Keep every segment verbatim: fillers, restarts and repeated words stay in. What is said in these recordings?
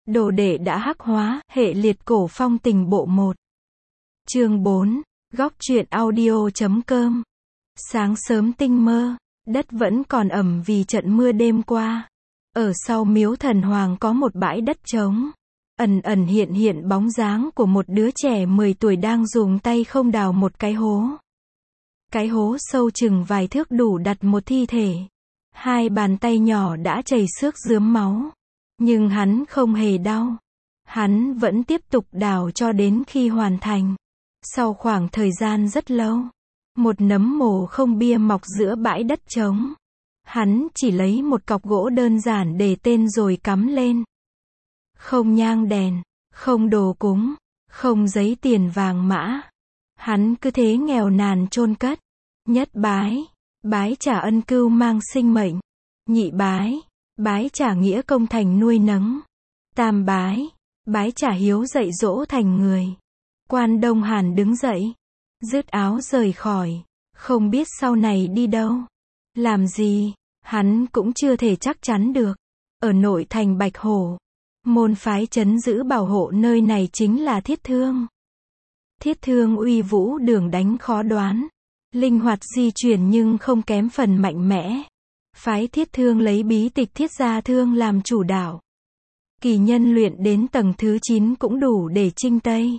Đồ đệ đã hắc hóa, hệ liệt cổ phong tình bộ một. Chương bốn, góc truyện audio chấm com. Sáng sớm tinh mơ, đất vẫn còn ẩm vì trận mưa đêm qua. Ở sau miếu thần hoàng có một bãi đất trống. Ẩn ẩn hiện hiện bóng dáng của một đứa trẻ mười tuổi đang dùng tay không đào một cái hố. Cái hố sâu chừng vài thước đủ đặt một thi thể. Hai bàn tay nhỏ đã chảy xước rướm máu. Nhưng hắn không hề đau. Hắn vẫn tiếp tục đào cho đến khi hoàn thành. Sau khoảng thời gian rất lâu, một nấm mồ không bia mọc giữa bãi đất trống. Hắn chỉ lấy một cọc gỗ đơn giản để tên rồi cắm lên. Không nhang đèn, không đồ cúng, không giấy tiền vàng mã. Hắn cứ thế nghèo nàn chôn cất. Nhất bái, bái trả ân cưu mang sinh mệnh. Nhị bái, bái trả nghĩa công thành nuôi nấng. Tam bái, bái trả hiếu dạy dỗ thành người. Quan Đông Hàn đứng dậy, dứt áo rời khỏi, không biết sau này đi đâu, làm gì, hắn cũng chưa thể chắc chắn được. Ở nội thành Bạch Hổ, môn phái trấn giữ bảo hộ nơi này chính là Thiết Thương. Thiết Thương uy vũ đường đánh khó đoán, linh hoạt di chuyển nhưng không kém phần mạnh mẽ. Phái Thiết Thương lấy bí tịch Thiết Gia Thương làm chủ đạo. Kỳ nhân luyện đến tầng thứ chín cũng đủ để chinh Tây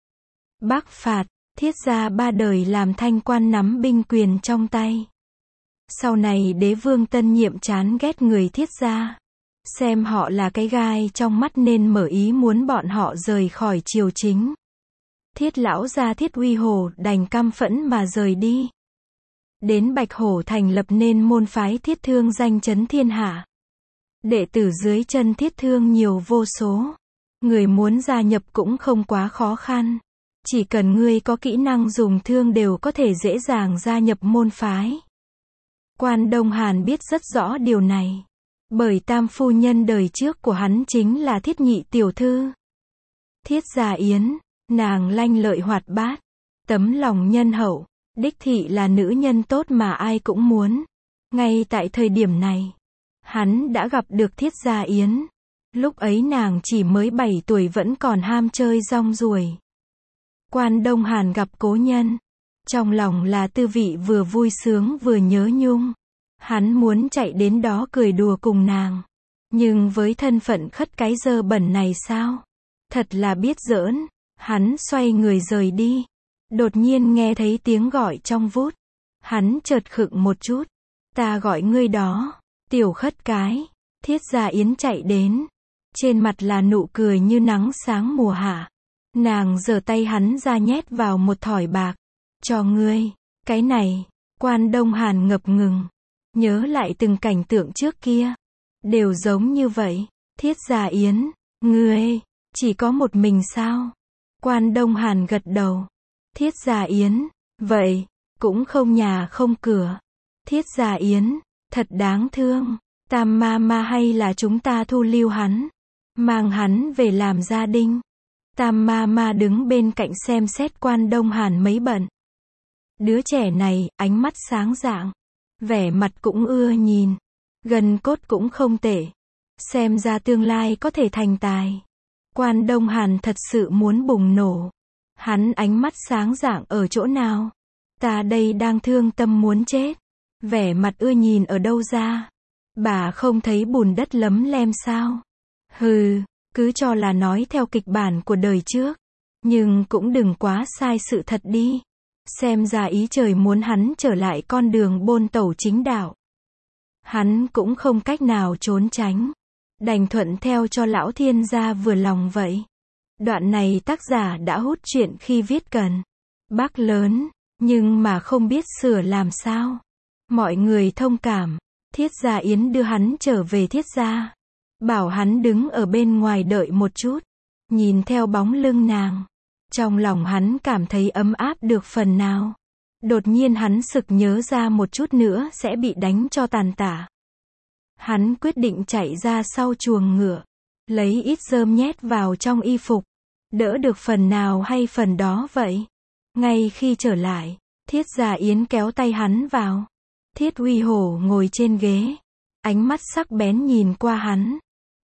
Bắc phạt. Thiết gia ba đời làm thanh quan nắm binh quyền trong tay. Sau này đế vương Tân Nhiệm chán ghét người Thiết gia, xem họ là cái gai trong mắt nên mở ý muốn bọn họ rời khỏi triều chính. Thiết lão gia Thiết Uy Hổ đành căm phẫn mà rời đi. Đến Bạch Hổ thành lập nên môn phái Thiết Thương danh chấn thiên hạ. Đệ tử dưới chân Thiết Thương nhiều vô số. Người muốn gia nhập cũng không quá khó khăn. Chỉ cần ngươi có kỹ năng dùng thương đều có thể dễ dàng gia nhập môn phái. Quan Đông Hàn biết rất rõ điều này. Bởi tam phu nhân đời trước của hắn chính là Thiết nhị tiểu thư. Thiết Gia Yến, nàng lanh lợi hoạt bát, tấm lòng nhân hậu, đích thị là nữ nhân tốt mà ai cũng muốn. Ngay tại thời điểm này, hắn đã gặp được Thiết Gia Yến. Lúc ấy nàng chỉ mới bảy tuổi vẫn còn ham chơi rong ruổi. Quan Đông Hàn gặp cố nhân, trong lòng là tư vị vừa vui sướng vừa nhớ nhung. Hắn muốn chạy đến đó cười đùa cùng nàng. Nhưng với thân phận khất cái dơ bẩn này sao? Thật là biết giỡn. Hắn xoay người rời đi. Đột nhiên nghe thấy tiếng gọi trong vút. Hắn chợt khựng một chút. Ta gọi ngươi đó. Tiểu khất cái. Thiết Gia Yến chạy đến. Trên mặt là nụ cười như nắng sáng mùa hạ. Nàng giở tay hắn ra nhét vào một thỏi bạc. Cho ngươi. Cái này. Quan Đông Hàn ngập ngừng. Nhớ lại từng cảnh tượng trước kia. Đều giống như vậy. Thiết Gia Yến. Ngươi. Chỉ có một mình sao? Quan Đông Hàn gật đầu. Thiết Gia Yến. Vậy. Cũng không nhà không cửa. Thiết Gia Yến. Thật đáng thương. Tam ma ma hay là chúng ta thu lưu hắn. Mang hắn về làm gia đình. Tam ma ma đứng bên cạnh xem xét Quan Đông Hàn mấy bận. Đứa trẻ này, ánh mắt sáng rạng. Vẻ mặt cũng ưa nhìn. Gần cốt cũng không tệ. Xem ra tương lai có thể thành tài. Quan Đông Hàn thật sự muốn bùng nổ. Hắn ánh mắt sáng rạng ở chỗ nào? Ta đây đang thương tâm muốn chết. Vẻ mặt ưa nhìn ở đâu ra? Bà không thấy bùn đất lấm lem sao? Hừ, cứ cho là nói theo kịch bản của đời trước. Nhưng cũng đừng quá sai sự thật đi. Xem ra ý trời muốn hắn trở lại con đường bôn tẩu chính đạo. Hắn cũng không cách nào trốn tránh. Đành thuận theo cho lão thiên gia vừa lòng vậy. Đoạn này tác giả đã hút truyện khi viết cần. Bác lớn, nhưng mà không biết sửa làm sao. Mọi người thông cảm. Thiết Gia Yến đưa hắn trở về Thiết gia. Bảo hắn đứng ở bên ngoài đợi một chút. Nhìn theo bóng lưng nàng. Trong lòng hắn cảm thấy ấm áp được phần nào. Đột nhiên hắn sực nhớ ra một chút nữa sẽ bị đánh cho tàn tả. Hắn quyết định chạy ra sau chuồng ngựa. Lấy ít rơm nhét vào trong y phục. Đỡ được phần nào hay phần đó vậy. Ngay khi trở lại, Thiết Gia Yến kéo tay hắn vào. Thiết Uy Hổ ngồi trên ghế. Ánh mắt sắc bén nhìn qua hắn.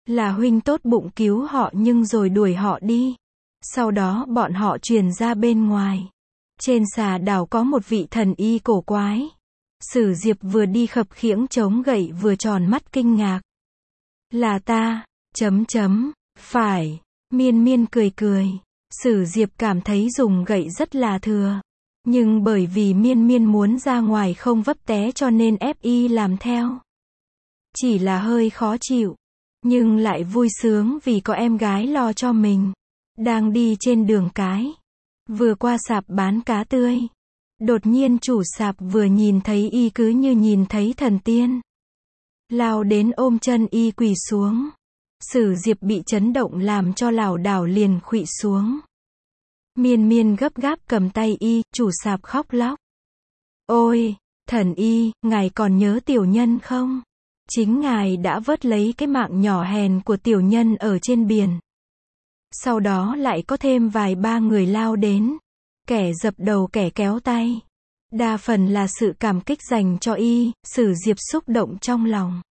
Là huynh tốt bụng cứu họ nhưng rồi đuổi họ đi. Sau đó bọn họ truyền ra bên ngoài. Trên xà đảo có một vị thần y cổ quái. Sử Diệp vừa đi khập khiễng chống gậy vừa tròn mắt kinh ngạc. Là ta, chấm chấm, phải, Miên Miên cười cười. Sử Diệp cảm thấy dùng gậy rất là thừa. Nhưng bởi vì Miên Miên muốn ra ngoài không vấp té cho nên ép y làm theo. Chỉ là hơi khó chịu. Nhưng lại vui sướng vì có em gái lo cho mình. Đang đi trên đường cái. Vừa qua sạp bán cá tươi. Đột nhiên chủ sạp vừa nhìn thấy y cứ như nhìn thấy thần tiên. Lao đến ôm chân y quỳ xuống. Sử Diệp bị chấn động làm cho lảo đảo liền khuỵu xuống. Miên Miên gấp gáp cầm tay y, chủ sạp khóc lóc. Ôi, thần y, ngài còn nhớ tiểu nhân không? Chính ngài đã vớt lấy cái mạng nhỏ hèn của tiểu nhân ở trên biển. Sau đó lại có thêm vài ba người lao đến. Kẻ dập đầu kẻ kéo tay. Đa phần là sự cảm kích dành cho y, Sử Diệp xúc động trong lòng.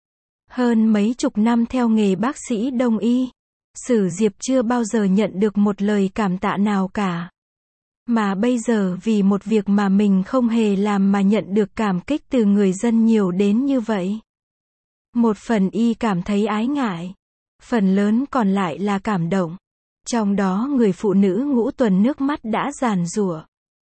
Hơn mấy chục năm theo nghề bác sĩ đông y. Sử Diệp chưa bao giờ nhận được một lời cảm tạ nào cả. Mà bây giờ vì một việc mà mình không hề làm mà nhận được cảm kích từ người dân nhiều đến như vậy. Một phần y cảm thấy ái ngại. Phần lớn còn lại là cảm động. Trong đó người phụ nữ ngũ tuần nước mắt đã giàn giụa.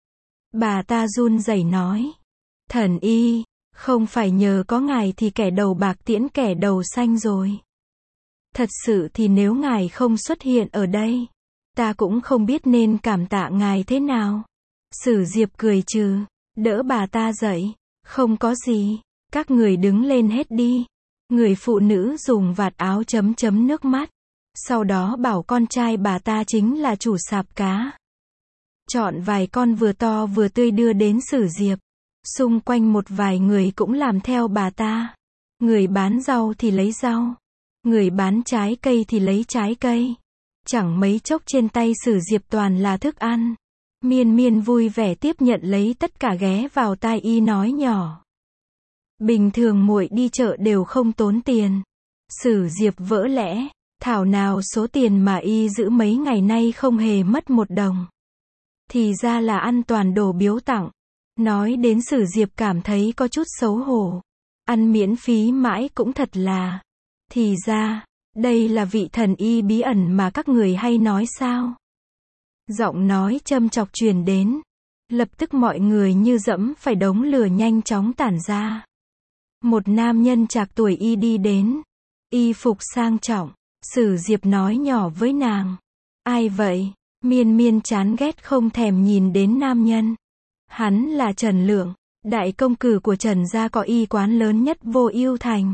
Bà ta run rẩy nói. Thần y, không phải nhờ có ngài thì kẻ đầu bạc tiễn kẻ đầu xanh rồi. Thật sự thì nếu ngài không xuất hiện ở đây, ta cũng không biết nên cảm tạ ngài thế nào. Sử Diệp cười trừ, đỡ bà ta dậy. Không có gì, các người đứng lên hết đi. Người phụ nữ dùng vạt áo chấm chấm nước mắt. Sau đó bảo con trai bà ta chính là chủ sạp cá. Chọn vài con vừa to vừa tươi đưa đến Sử Diệp. Xung quanh một vài người cũng làm theo bà ta. Người bán rau thì lấy rau. Người bán trái cây thì lấy trái cây. Chẳng mấy chốc trên tay Sử Diệp toàn là thức ăn. Miên Miên vui vẻ tiếp nhận lấy tất cả ghé vào tai y nói nhỏ. Bình thường muội đi chợ đều không tốn tiền. Sử Diệp vỡ lẽ. Thảo nào số tiền mà y giữ mấy ngày nay không hề mất một đồng. Thì ra là ăn toàn đồ biếu tặng. Nói đến Sử Diệp cảm thấy có chút xấu hổ. Ăn miễn phí mãi cũng thật là. Thì ra, đây là vị thần y bí ẩn mà các người hay nói sao? Giọng nói châm chọc truyền đến. Lập tức mọi người như dẫm phải đống lửa nhanh chóng tản ra. Một nam nhân trạc tuổi y đi đến. Y phục sang trọng. Sử Diệp nói nhỏ với nàng. Ai vậy? Miên Miên chán ghét không thèm nhìn đến nam nhân. Hắn là Trần Lượng, đại công cử của Trần gia có y quán lớn nhất Vô Ưu Thành.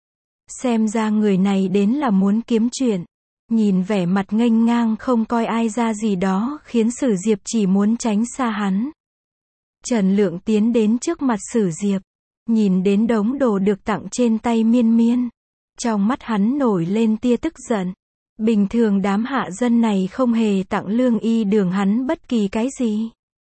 Xem ra người này đến là muốn kiếm chuyện. Nhìn vẻ mặt nghênh ngang không coi ai ra gì đó khiến Sử Diệp chỉ muốn tránh xa hắn. Trần Lượng tiến đến trước mặt Sử Diệp. Nhìn đến đống đồ được tặng trên tay Miên Miên. Trong mắt hắn nổi lên tia tức giận. Bình thường đám hạ dân này không hề tặng Lương Y Đường hắn bất kỳ cái gì.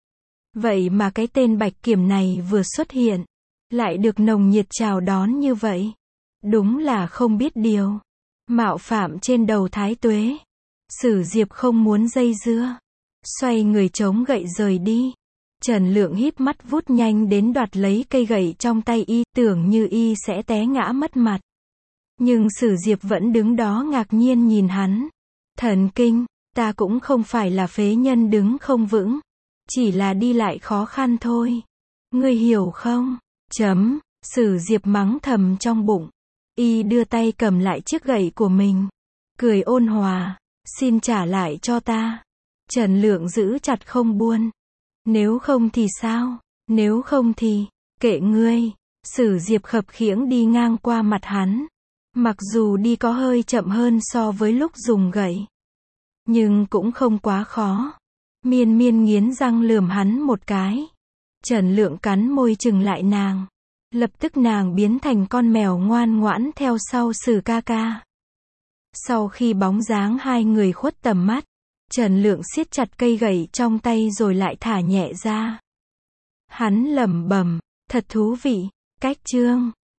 Vậy mà cái tên Bạch Kiểm này vừa xuất hiện. Lại được nồng nhiệt chào đón như vậy. Đúng là không biết điều. Mạo phạm trên đầu thái tuế. Sử Diệp không muốn dây dưa. Xoay người chống gậy rời đi. Trần Lượng híp mắt vút nhanh đến đoạt lấy cây gậy trong tay y, tưởng như y sẽ té ngã mất mặt. Nhưng Sử Diệp vẫn đứng đó ngạc nhiên nhìn hắn. Thần kinh, ta cũng không phải là phế nhân đứng không vững. Chỉ là đi lại khó khăn thôi. Ngươi hiểu không? Chấm, Sử Diệp mắng thầm trong bụng. Y đưa tay cầm lại chiếc gậy của mình. Cười ôn hòa. Xin trả lại cho ta. Trần Lượng giữ chặt không buông. Nếu không thì sao? Nếu không thì, kệ ngươi. Sử Diệp khập khiễng đi ngang qua mặt hắn. Mặc dù đi có hơi chậm hơn so với lúc dùng gậy. Nhưng cũng không quá khó. Miên Miên nghiến răng lườm hắn một cái. Trần Lượng cắn môi chừng lại nàng. Lập tức nàng biến thành con mèo ngoan ngoãn theo sau Sử ca ca. Sau khi bóng dáng hai người khuất tầm mắt, Trần Lượng siết chặt cây gậy trong tay rồi lại thả nhẹ ra. Hắn lẩm bẩm, thật thú vị, cách chương.